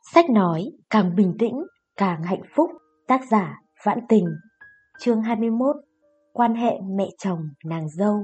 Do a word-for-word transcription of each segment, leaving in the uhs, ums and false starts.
Sách nói càng bình tĩnh, càng hạnh phúc. Tác giả Vãn Tình. Chương hai mươi mốt. Quan hệ mẹ chồng nàng dâu.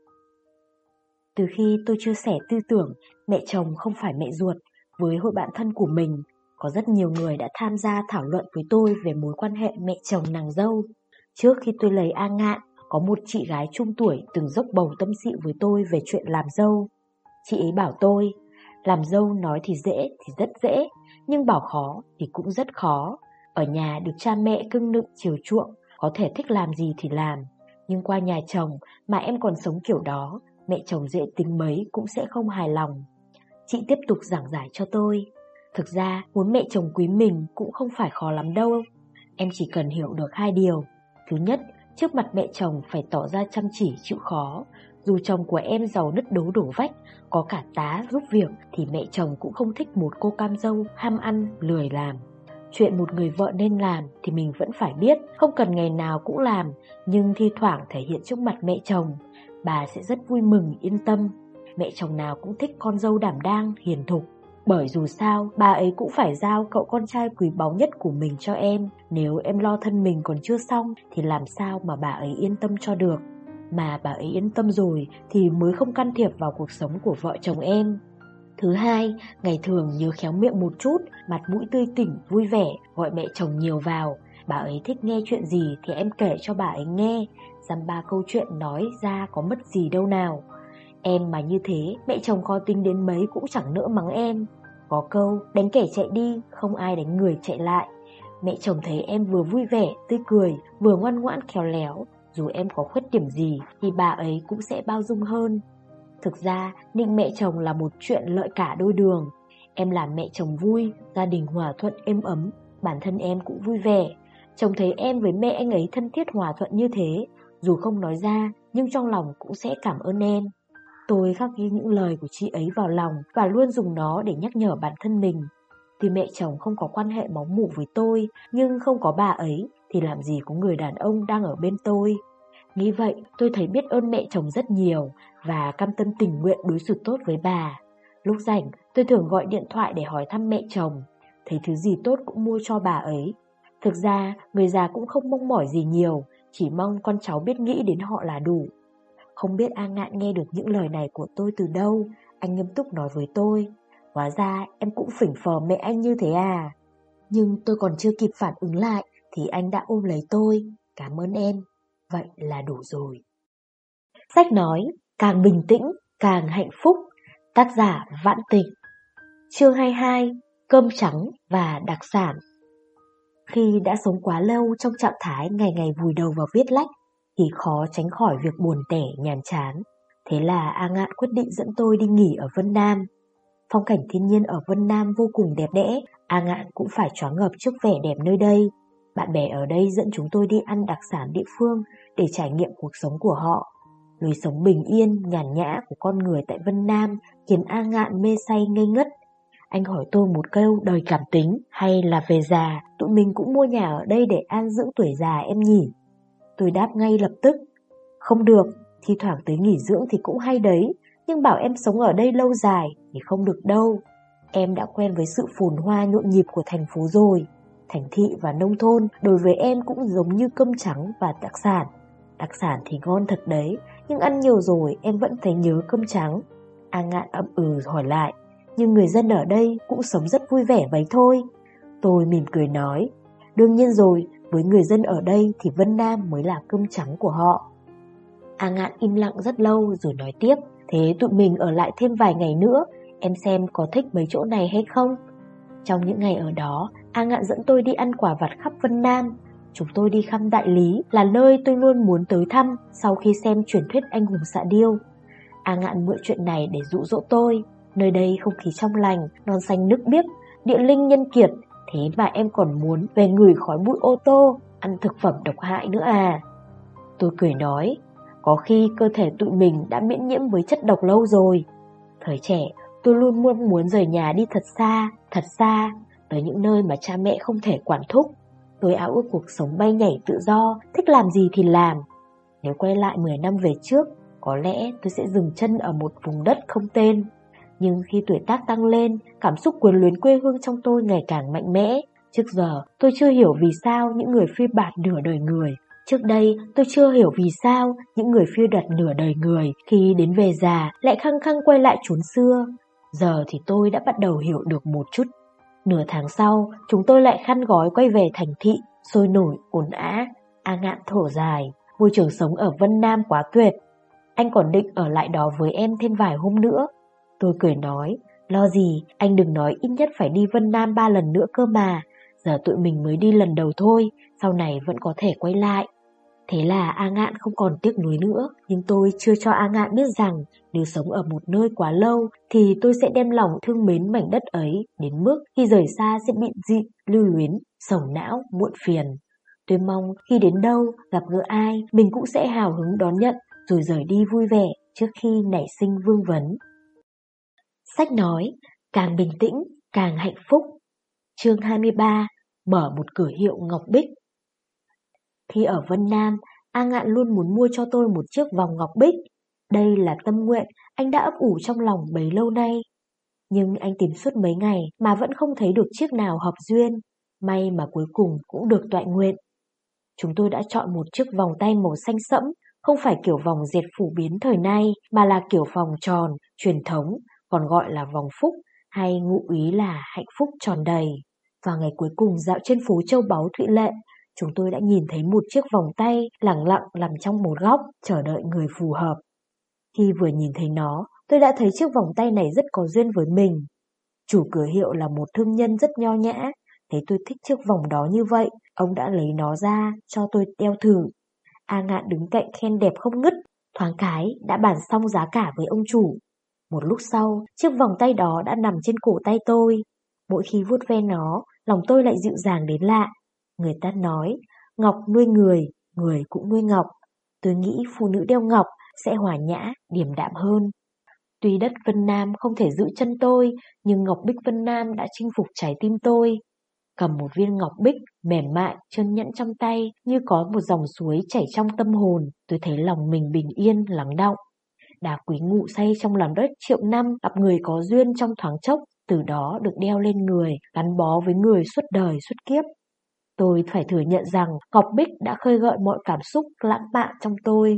Từ khi tôi chia sẻ tư tưởng mẹ chồng không phải mẹ ruột với hội bạn thân của mình, có rất nhiều người đã tham gia thảo luận với tôi về mối quan hệ mẹ chồng nàng dâu. Trước khi tôi lấy A Ngạn, có một chị gái trung tuổi từng dốc bầu tâm sự với tôi về chuyện làm dâu. Chị ấy bảo tôi, làm dâu nói thì dễ thì rất dễ, nhưng bảo khó thì cũng rất khó. Ở nhà được cha mẹ cưng nựng chiều chuộng, có thể thích làm gì thì làm. Nhưng qua nhà chồng mà em còn sống kiểu đó, mẹ chồng dễ tính mấy cũng sẽ không hài lòng. Chị tiếp tục giảng giải cho tôi. Thực ra muốn mẹ chồng quý mình cũng không phải khó lắm đâu. Em chỉ cần hiểu được hai điều. Thứ nhất, trước mặt mẹ chồng phải tỏ ra chăm chỉ chịu khó. Dù chồng của em giàu nứt đố đổ vách, có cả tá giúp việc, thì mẹ chồng cũng không thích một cô cam dâu ham ăn, lười làm. Chuyện một người vợ nên làm thì mình vẫn phải biết, không cần ngày nào cũng làm, nhưng thi thoảng thể hiện trước mặt mẹ chồng. Bà sẽ rất vui mừng, yên tâm. Mẹ chồng nào cũng thích con dâu đảm đang, hiền thục. Bởi dù sao, bà ấy cũng phải giao cậu con trai quý báu nhất của mình cho em. Nếu em lo thân mình còn chưa xong thì làm sao mà bà ấy yên tâm cho được. Mà bà ấy yên tâm rồi thì mới không can thiệp vào cuộc sống của vợ chồng em. Thứ hai, ngày thường nhớ khéo miệng một chút, mặt mũi tươi tỉnh, vui vẻ, gọi mẹ chồng nhiều vào. Bà ấy thích nghe chuyện gì thì em kể cho bà ấy nghe, dăm ba câu chuyện nói ra có mất gì đâu nào. Em mà như thế, mẹ chồng khó tính đến mấy cũng chẳng nỡ mắng em. Có câu, đánh kẻ chạy đi, không ai đánh người chạy lại. Mẹ chồng thấy em vừa vui vẻ, tươi cười, vừa ngoan ngoãn khéo léo, dù em có khuyết điểm gì thì bà ấy cũng sẽ bao dung hơn. Thực ra, nịnh mẹ chồng là một chuyện lợi cả đôi đường. Em làm mẹ chồng vui, gia đình hòa thuận êm ấm, bản thân em cũng vui vẻ. Chồng thấy em với mẹ anh ấy thân thiết hòa thuận như thế, dù không nói ra nhưng trong lòng cũng sẽ cảm ơn em. Tôi khắc ghi những lời của chị ấy vào lòng và luôn dùng nó để nhắc nhở bản thân mình. Tuy mẹ chồng không có quan hệ máu mủ với tôi, nhưng không có bà ấy thì làm gì có người đàn ông đang ở bên tôi. Nghĩ vậy, tôi thấy biết ơn mẹ chồng rất nhiều và cam tâm tình nguyện đối xử tốt với bà. Lúc rảnh, tôi thường gọi điện thoại để hỏi thăm mẹ chồng, thấy thứ gì tốt cũng mua cho bà ấy. Thực ra, người già cũng không mong mỏi gì nhiều, chỉ mong con cháu biết nghĩ đến họ là đủ. Không biết A Ngạn nghe được những lời này của tôi từ đâu, anh nghiêm túc nói với tôi. Hóa ra em cũng phỉnh phờ mẹ anh như thế à? Nhưng tôi còn chưa kịp phản ứng lại thì anh đã ôm lấy tôi. Cảm ơn em. Vậy là đủ rồi. Sách nói càng bình tĩnh, càng hạnh phúc. Tác giả Vãn Tình. Chương hai mươi hai. Cơm trắng và đặc sản. Khi đã sống quá lâu trong trạng thái ngày ngày vùi đầu vào viết lách thì khó tránh khỏi việc buồn tẻ nhàm chán. Thế là A Ngạn quyết định dẫn tôi đi nghỉ ở Vân Nam. Phong cảnh thiên nhiên ở Vân Nam vô cùng đẹp đẽ, A Ngạn cũng phải choáng ngợp trước vẻ đẹp nơi đây. Bạn bè ở đây dẫn chúng tôi đi ăn đặc sản địa phương để trải nghiệm cuộc sống của họ. Lối sống bình yên, nhàn nhã của con người tại Vân Nam khiến A Ngạn mê say ngây ngất. Anh hỏi tôi một câu đời cảm tính hay là về già, tụi mình cũng mua nhà ở đây để an dưỡng tuổi già em nhỉ? Tôi đáp ngay lập tức, không được, thi thoảng tới nghỉ dưỡng thì cũng hay đấy, nhưng bảo em sống ở đây lâu dài thì không được đâu. Em đã quen với sự phồn hoa nhộn nhịp của thành phố rồi. Thành thị và nông thôn đối với em cũng giống như cơm trắng và đặc sản. Đặc sản thì ngon thật đấy, nhưng ăn nhiều rồi em vẫn thấy nhớ cơm trắng. A Ngạn ậm ừ hỏi lại, nhưng người dân ở đây cũng sống rất vui vẻ vậy thôi. Tôi mỉm cười nói, đương nhiên rồi, với người dân ở đây thì Vân Nam mới là cơm trắng của họ. A Ngạn im lặng rất lâu rồi nói tiếp, thế tụi mình ở lại thêm vài ngày nữa, em xem có thích mấy chỗ này hay không? Trong những ngày ở đó, A Ngạn dẫn tôi đi ăn quả vặt khắp Vân Nam. Chúng tôi đi thăm Đại Lý, là nơi tôi luôn muốn tới thăm sau khi xem truyền thuyết anh hùng xạ điêu. A Ngạn mượn chuyện này để dụ dỗ tôi. Nơi đây không khí trong lành, non xanh nước biếc, địa linh nhân kiệt. Thế mà em còn muốn về ngửi khói bụi ô tô, ăn thực phẩm độc hại nữa à? Tôi cười nói, có khi cơ thể tụi mình đã miễn nhiễm với chất độc lâu rồi. Thời trẻ, tôi luôn muốn muốn rời nhà đi thật xa, thật xa, tới những nơi mà cha mẹ không thể quản thúc. Tôi ao ước cuộc sống bay nhảy tự do, thích làm gì thì làm. Nếu quay lại mười năm về trước, có lẽ tôi sẽ dừng chân ở một vùng đất không tên. Nhưng khi tuổi tác tăng lên, cảm xúc quyến luyến quê hương trong tôi ngày càng mạnh mẽ. Trước giờ, tôi chưa hiểu vì sao những người phiêu bạt nửa đời người. Trước đây, tôi chưa hiểu vì sao những người phiêu đoạt nửa đời người khi đến về già lại khăng khăng quay lại chốn xưa. Giờ thì tôi đã bắt đầu hiểu được một chút. Nửa tháng sau, chúng tôi lại khăn gói quay về thành thị, sôi nổi, ồn ào. A Ngạn thở dài, môi trường sống ở Vân Nam quá tuyệt. Anh còn định ở lại đó với em thêm vài hôm nữa. Tôi cười nói, lo gì, anh đừng nói ít nhất phải đi Vân Nam ba lần nữa cơ mà. Giờ tụi mình mới đi lần đầu thôi, sau này vẫn có thể quay lại. Thế là A Ngạn không còn tiếc nuối nữa, nhưng tôi chưa cho A Ngạn biết rằng nếu sống ở một nơi quá lâu thì tôi sẽ đem lòng thương mến mảnh đất ấy đến mức khi rời xa sẽ bị dị, lưu luyến, sầu não, muộn phiền. Tôi mong khi đến đâu, gặp gỡ ai, mình cũng sẽ hào hứng đón nhận rồi rời đi vui vẻ trước khi nảy sinh vương vấn. Sách nói, càng bình tĩnh, càng hạnh phúc. Chương hai mươi ba, mở một cửa hiệu ngọc bích. Khi ở Vân Nam, A Ngạn luôn muốn mua cho tôi một chiếc vòng ngọc bích. Đây là tâm nguyện anh đã ấp ủ trong lòng bấy lâu nay. Nhưng anh tìm suốt mấy ngày mà vẫn không thấy được chiếc nào hợp duyên. May mà cuối cùng cũng được toại nguyện. Chúng tôi đã chọn một chiếc vòng tay màu xanh sẫm, không phải kiểu vòng dệt phổ biến thời nay, mà là kiểu vòng tròn, truyền thống, còn gọi là vòng phúc, hay ngụ ý là hạnh phúc tròn đầy. Vào ngày cuối cùng dạo trên phố Châu Báu Thụy Lệ, chúng tôi đã nhìn thấy một chiếc vòng tay lẳng lặng nằm trong một góc, chờ đợi người phù hợp. Khi vừa nhìn thấy nó, tôi đã thấy chiếc vòng tay này rất có duyên với mình. Chủ cửa hiệu là một thương nhân rất nho nhã. Thấy tôi thích chiếc vòng đó như vậy, ông đã lấy nó ra cho tôi đeo thử. A Ngạn đứng cạnh khen đẹp không ngứt, thoáng cái đã bàn xong giá cả với ông chủ. Một lúc sau, chiếc vòng tay đó đã nằm trên cổ tay tôi. Mỗi khi vuốt ve nó, lòng tôi lại dịu dàng đến lạ. Người ta nói, ngọc nuôi người, người cũng nuôi ngọc. Tôi nghĩ phụ nữ đeo ngọc sẽ hòa nhã, điềm đạm hơn. Tuy đất Vân Nam không thể giữ chân tôi, nhưng ngọc bích Vân Nam đã chinh phục trái tim tôi. Cầm một viên ngọc bích mềm mại, trơn nhẵn trong tay như có một dòng suối chảy trong tâm hồn, tôi thấy lòng mình bình yên, lắng đọng. Đá quý ngụ say trong lòng đất triệu năm, gặp người có duyên trong thoáng chốc, từ đó được đeo lên người, gắn bó với người suốt đời suốt kiếp. Tôi phải thừa nhận rằng ngọc bích đã khơi gợi mọi cảm xúc lãng mạn trong tôi.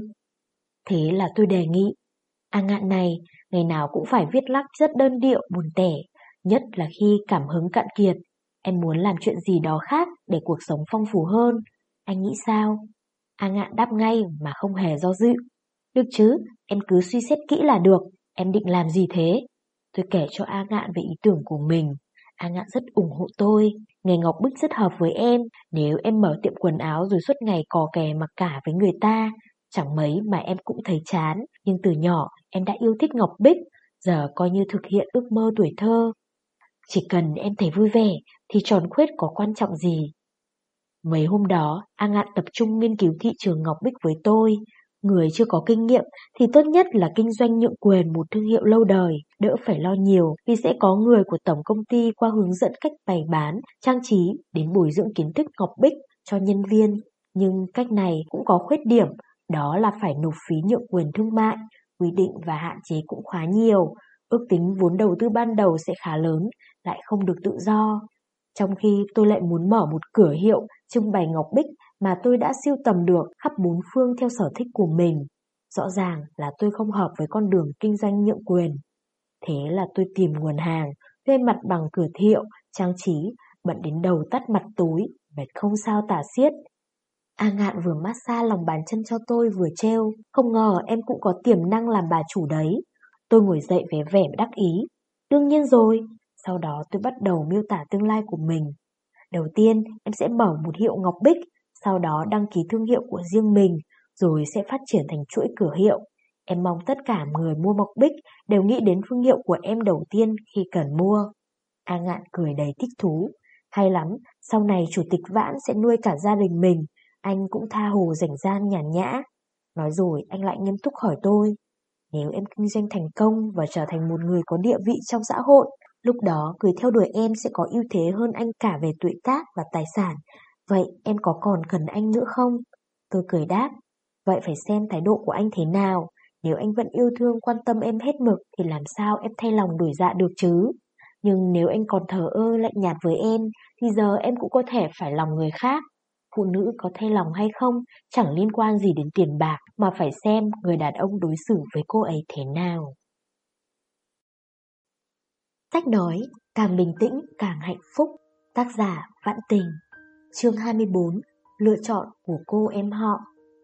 Thế là tôi đề nghị, A Ngạn này, ngày nào cũng phải viết lách rất đơn điệu, buồn tẻ, nhất là khi cảm hứng cạn kiệt. Em muốn làm chuyện gì đó khác để cuộc sống phong phú hơn. Anh nghĩ sao? A Ngạn đáp ngay mà không hề do dự. Được chứ, em cứ suy xét kỹ là được. Em định làm gì thế? Tôi kể cho A Ngạn về ý tưởng của mình. A Ngạn rất ủng hộ tôi. Nghề ngọc bích rất hợp với em. Nếu em mở tiệm quần áo rồi suốt ngày cò kè mặc cả với người ta, chẳng mấy mà em cũng thấy chán. Nhưng từ nhỏ em đã yêu thích ngọc bích, giờ coi như thực hiện ước mơ tuổi thơ. Chỉ cần em thấy vui vẻ thì tròn khuyết có quan trọng gì. Mấy hôm đó, A Ngạn tập trung nghiên cứu thị trường ngọc bích với tôi. Người chưa có kinh nghiệm thì tốt nhất là kinh doanh nhượng quyền một thương hiệu lâu đời, đỡ phải lo nhiều vì sẽ có người của tổng công ty qua hướng dẫn cách bày bán, trang trí đến bồi dưỡng kiến thức ngọc bích cho nhân viên. Nhưng cách này cũng có khuyết điểm, đó là phải nộp phí nhượng quyền thương mại, quy định và hạn chế cũng khá nhiều. Ước tính vốn đầu tư ban đầu sẽ khá lớn, lại không được tự do. Trong khi tôi lại muốn mở một cửa hiệu trưng bày ngọc bích mà tôi đã sưu tầm được khắp bốn phương theo sở thích của mình. Rõ ràng là tôi không hợp với con đường kinh doanh nhượng quyền. Thế là tôi tìm nguồn hàng, thuê mặt bằng cửa hiệu, trang trí, bận đến đầu tắt mặt tối, mệt không sao tả xiết. A Ngạn vừa massage lòng bàn chân cho tôi vừa trêu, không ngờ em cũng có tiềm năng làm bà chủ đấy. Tôi ngồi dậy vẻ vẻ đắc ý. Đương nhiên rồi. Sau đó tôi bắt đầu miêu tả tương lai của mình. Đầu tiên em sẽ mở một hiệu ngọc bích, sau đó đăng ký thương hiệu của riêng mình, rồi sẽ phát triển thành chuỗi cửa hiệu. Em mong tất cả người mua ngọc bích đều nghĩ đến thương hiệu của em đầu tiên khi cần mua. A Ngạn cười đầy thích thú. Hay lắm, sau này chủ tịch Vãn sẽ nuôi cả gia đình mình, anh cũng tha hồ rảnh rang nhàn nhã. Nói rồi anh lại nghiêm túc hỏi tôi. Nếu em kinh doanh thành công và trở thành một người có địa vị trong xã hội, lúc đó người theo đuổi em sẽ có ưu thế hơn anh cả về tuổi tác và tài sản. Vậy em có còn cần anh nữa không? Tôi cười đáp. Vậy phải xem thái độ của anh thế nào. Nếu anh vẫn yêu thương quan tâm em hết mực thì làm sao em thay lòng đổi dạ được chứ? Nhưng nếu anh còn thờ ơ lạnh nhạt với em thì giờ em cũng có thể phải lòng người khác. Phụ nữ có thay lòng hay không chẳng liên quan gì đến tiền bạc, mà phải xem người đàn ông đối xử với cô ấy thế nào. Sách nói càng bình tĩnh càng hạnh phúc. Tác giả Vãn Tình. Chương hai mươi bốn. Lựa chọn của cô em họ.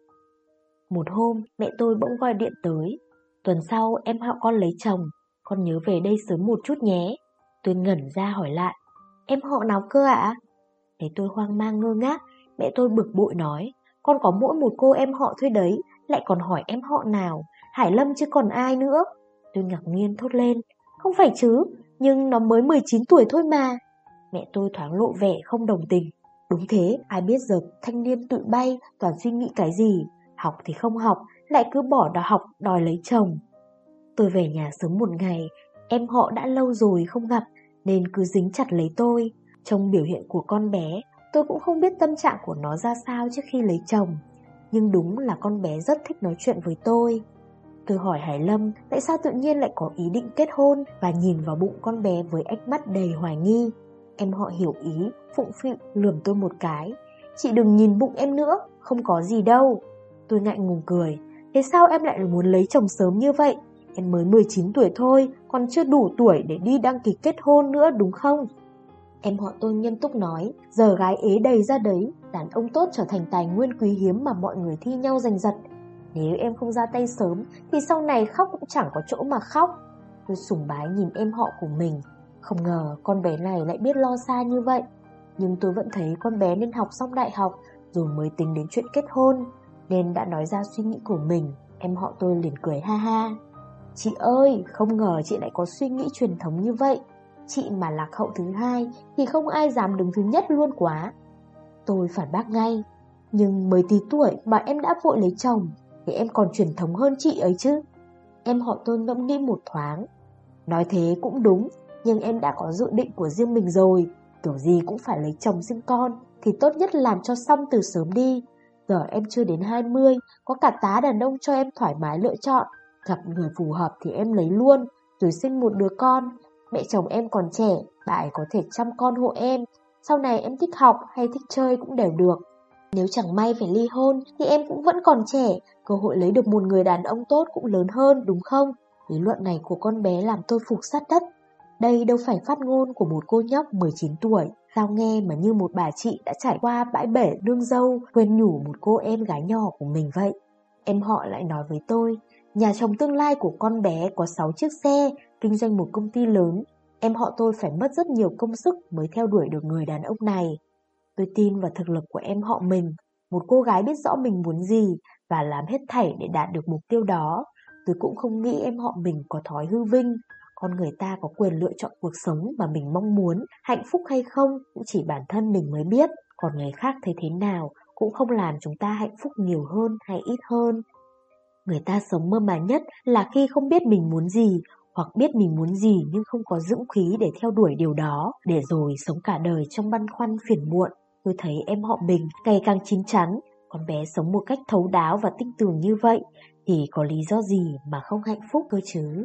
Một hôm mẹ tôi bỗng gọi điện tới. Tuần sau em họ con lấy chồng, con nhớ về đây sớm một chút nhé. Tôi ngẩn ra hỏi lại, em họ nào cơ ạ? Để tôi hoang mang ngơ ngác, mẹ tôi bực bội nói, con có mỗi một cô em họ thôi đấy, lại còn hỏi em họ nào, Hải Lâm chứ còn ai nữa. Tôi ngạc nhiên thốt lên, không phải chứ, nhưng nó mới mười chín tuổi thôi mà. Mẹ tôi thoáng lộ vẻ không đồng tình. Đúng thế, ai biết giờ thanh niên tụi bay toàn suy nghĩ cái gì, học thì không học, lại cứ bỏ đòi học đòi lấy chồng. Tôi về nhà sớm một ngày, em họ đã lâu rồi không gặp nên cứ dính chặt lấy tôi. Trong biểu hiện của con bé, tôi cũng không biết tâm trạng của nó ra sao trước khi lấy chồng, nhưng đúng là con bé rất thích nói chuyện với tôi. Tôi hỏi Hải Lâm tại sao tự nhiên lại có ý định kết hôn và nhìn vào bụng con bé với ánh mắt đầy hoài nghi. Em họ hiểu ý, phụng phịu lườm tôi một cái. Chị đừng nhìn bụng em nữa, không có gì đâu. Tôi ngại ngùng cười, thế sao em lại muốn lấy chồng sớm như vậy? Em mới mười chín tuổi thôi, còn chưa đủ tuổi để đi đăng ký kết hôn nữa đúng không? Em họ tôi nghiêm túc nói, giờ gái ế đầy ra đấy, đàn ông tốt trở thành tài nguyên quý hiếm mà mọi người thi nhau giành giật. Nếu em không ra tay sớm thì sau này khóc cũng chẳng có chỗ mà khóc. Tôi sùng bái nhìn em họ của mình. Không ngờ con bé này lại biết lo xa như vậy. Nhưng tôi vẫn thấy con bé nên học xong đại học rồi mới tính đến chuyện kết hôn, nên đã nói ra suy nghĩ của mình. Em họ tôi liền cười ha ha. Chị ơi, không ngờ chị lại có suy nghĩ truyền thống như vậy. Chị mà lạc hậu thứ hai thì không ai dám đứng thứ nhất luôn quá. Tôi phản bác ngay, nhưng mới tí tuổi mà em đã vội lấy chồng thì em còn truyền thống hơn chị ấy chứ. Em họ tôi ngẫm nghĩ một thoáng. Nói thế cũng đúng, nhưng em đã có dự định của riêng mình rồi. Kiểu gì cũng phải lấy chồng sinh con, thì tốt nhất làm cho xong từ sớm đi. Giờ em chưa đến hai mươi, có cả tá đàn ông cho em thoải mái lựa chọn. Gặp người phù hợp thì em lấy luôn, rồi sinh một đứa con. Mẹ chồng em còn trẻ, bà ấy có thể chăm con hộ em. Sau này em thích học hay thích chơi cũng đều được. Nếu chẳng may phải ly hôn thì em cũng vẫn còn trẻ, cơ hội lấy được một người đàn ông tốt cũng lớn hơn đúng không? Lý luận này của con bé làm tôi phục sát đất. Đây đâu phải phát ngôn của một cô nhóc mười chín tuổi, sao nghe mà như một bà chị đã trải qua bãi bể đương dâu khuyên nhủ một cô em gái nhỏ của mình vậy. Em họ lại nói với tôi, nhà chồng tương lai của con bé có sáu chiếc xe, kinh doanh một công ty lớn. Em họ tôi phải mất rất nhiều công sức mới theo đuổi được người đàn ông này. Tôi tin vào thực lực của em họ mình, một cô gái biết rõ mình muốn gì và làm hết thảy để đạt được mục tiêu đó. Tôi cũng không nghĩ em họ mình có thói hư vinh. Con người ta có quyền lựa chọn cuộc sống mà mình mong muốn, hạnh phúc hay không cũng chỉ bản thân mình mới biết. Còn người khác thấy thế nào cũng không làm chúng ta hạnh phúc nhiều hơn hay ít hơn. Người ta sống mơ màng nhất là khi không biết mình muốn gì, hoặc biết mình muốn gì nhưng không có dũng khí để theo đuổi điều đó, để rồi sống cả đời trong băn khoăn phiền muộn. Tôi thấy em họ mình ngày càng chín chắn, con bé sống một cách thấu đáo và tinh tường như vậy thì có lý do gì mà không hạnh phúc cơ chứ?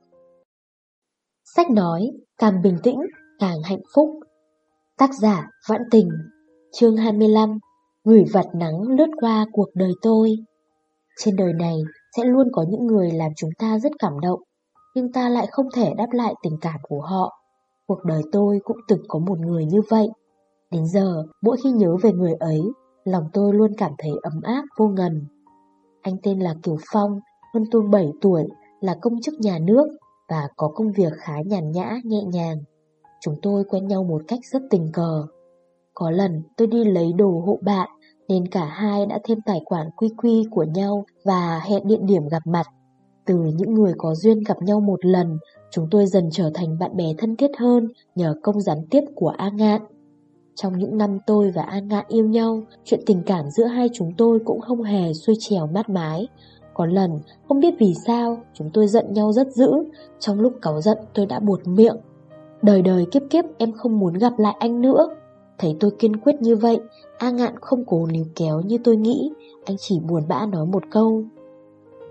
Sách nói càng bình tĩnh càng hạnh phúc. Tác giả Vãn Tình. Chương hai mươi lăm. Gửi vạt nắng lướt qua cuộc đời tôi. Trên đời này sẽ luôn có những người làm chúng ta rất cảm động, nhưng ta lại không thể đáp lại tình cảm của họ. Cuộc đời tôi cũng từng có một người như vậy. Đến giờ, mỗi khi nhớ về người ấy, lòng tôi luôn cảm thấy ấm áp vô ngần. Anh tên là Kiều Phong, hơn tôi bảy tuổi, là công chức nhà nước và có công việc khá nhàn nhã, nhẹ nhàng. Chúng tôi quen nhau một cách rất tình cờ. Có lần tôi đi lấy đồ hộ bạn, nên cả hai đã thêm tài khoản quy quy của nhau và hẹn địa điểm gặp mặt. Từ những người có duyên gặp nhau một lần, chúng tôi dần trở thành bạn bè thân thiết hơn nhờ công gián tiếp của A Ngạn. Trong những năm tôi và A Ngạn yêu nhau, chuyện tình cảm giữa hai chúng tôi cũng không hề xuôi trèo mát mái. Có lần, không biết vì sao, chúng tôi giận nhau rất dữ. Trong lúc cáu giận tôi đã buột miệng, đời đời kiếp kiếp em không muốn gặp lại anh nữa. Thấy tôi kiên quyết như vậy, A Ngạn không cố níu kéo như tôi nghĩ. Anh chỉ buồn bã nói một câu,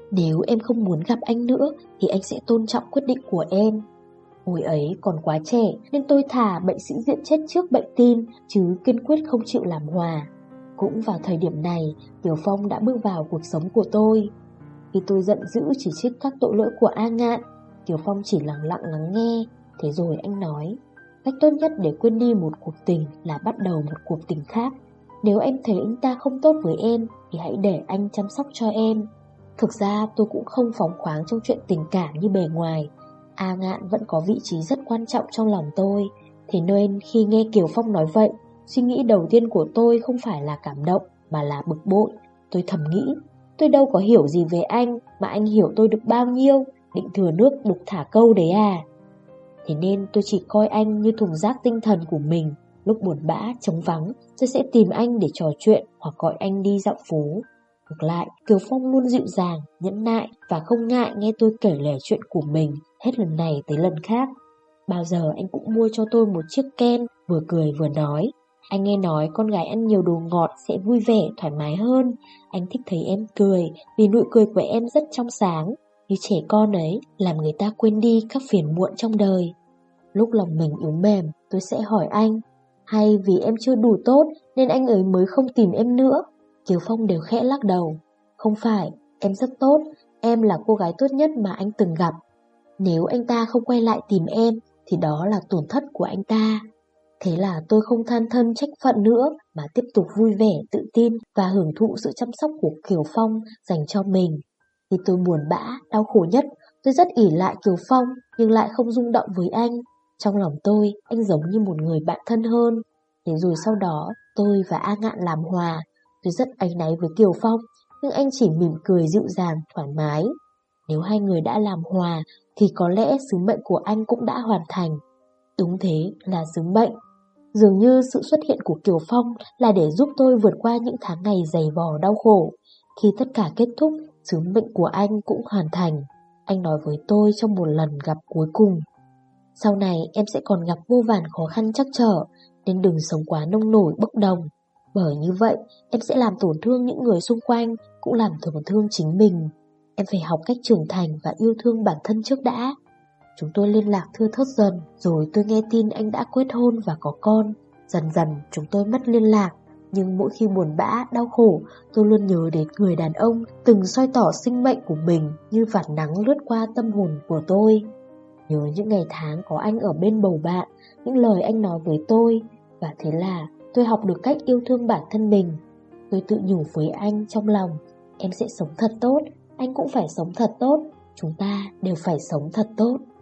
Nếu em không muốn gặp anh nữa thì anh sẽ tôn trọng quyết định của em. Hồi ấy còn quá trẻ nên tôi thà bệnh sĩ diện chết trước bệnh tim, chứ kiên quyết không chịu làm hòa. Cũng vào thời điểm này, Kiều Phong đã bước vào cuộc sống của tôi. Khi tôi giận dữ chỉ trích các tội lỗi của A Ngạn, Kiều Phong chỉ lặng lặng lắng nghe. Thế rồi anh nói, cách tốt nhất để quên đi một cuộc tình là bắt đầu một cuộc tình khác. Nếu em thấy anh ta không tốt với em thì hãy để anh chăm sóc cho em. Thực ra tôi cũng không phóng khoáng trong chuyện tình cảm như bề ngoài. A Ngạn vẫn có vị trí rất quan trọng trong lòng tôi. Thế nên khi nghe Kiều Phong nói vậy, suy nghĩ đầu tiên của tôi không phải là cảm động mà là bực bội. Tôi thầm nghĩ, tôi đâu có hiểu gì về anh mà anh hiểu tôi được bao nhiêu, định thừa nước đục thả câu đấy à. Thế nên tôi chỉ coi anh như thùng rác tinh thần của mình. Lúc buồn bã, trống vắng, tôi sẽ tìm anh để trò chuyện hoặc gọi anh đi dạo phố. Ngược lại, Kiều Phong luôn dịu dàng, nhẫn nại và không ngại nghe tôi kể lể chuyện của mình hết lần này tới lần khác. Bao giờ anh cũng mua cho tôi một chiếc kem, vừa cười vừa nói, anh nghe nói con gái ăn nhiều đồ ngọt sẽ vui vẻ, thoải mái hơn. Anh thích thấy em cười vì nụ cười của em rất trong sáng, như trẻ con ấy, làm người ta quên đi các phiền muộn trong đời. Lúc lòng mình yếu mềm, tôi sẽ hỏi anh, hay vì em chưa đủ tốt nên anh ấy mới không tìm em nữa? Kiều Phong đều khẽ lắc đầu. Không phải, em rất tốt, em là cô gái tốt nhất mà anh từng gặp. Nếu anh ta không quay lại tìm em thì đó là tổn thất của anh ta. Thế là tôi không than thân trách phận nữa mà tiếp tục vui vẻ, tự tin và hưởng thụ sự chăm sóc của Kiều Phong dành cho mình. Khi tôi buồn bã, đau khổ nhất, tôi rất ỷ lại Kiều Phong nhưng lại không rung động với anh. Trong lòng tôi, anh giống như một người bạn thân hơn. Thế rồi sau đó, tôi và A Ngạn làm hòa. Tôi rất áy náy với Kiều Phong, nhưng anh chỉ mỉm cười dịu dàng, thoải mái. Nếu hai người đã làm hòa, thì có lẽ sứ mệnh của anh cũng đã hoàn thành. Đúng thế, là sứ mệnh. Dường như sự xuất hiện của Kiều Phong là để giúp tôi vượt qua những tháng ngày dày vò đau khổ. Khi tất cả kết thúc, sứ mệnh của anh cũng hoàn thành. Anh nói với tôi trong một lần gặp cuối cùng. Sau này em sẽ còn gặp vô vàn khó khăn trắc trở, nên đừng sống quá nông nổi bốc đồng. Bởi như vậy, em sẽ làm tổn thương những người xung quanh, cũng làm tổn thương chính mình. Em phải học cách trưởng thành và yêu thương bản thân trước đã. Chúng tôi liên lạc thưa thớt dần, rồi tôi nghe tin anh đã kết hôn và có con. Dần dần chúng tôi mất liên lạc, nhưng mỗi khi buồn bã, đau khổ, tôi luôn nhớ đến người đàn ông từng soi tỏ sinh mệnh của mình như vạt nắng lướt qua tâm hồn của tôi. Nhớ những ngày tháng có anh ở bên bầu bạn, những lời anh nói với tôi, và thế là tôi học được cách yêu thương bản thân mình. Tôi tự nhủ với anh trong lòng, em sẽ sống thật tốt, anh cũng phải sống thật tốt, chúng ta đều phải sống thật tốt.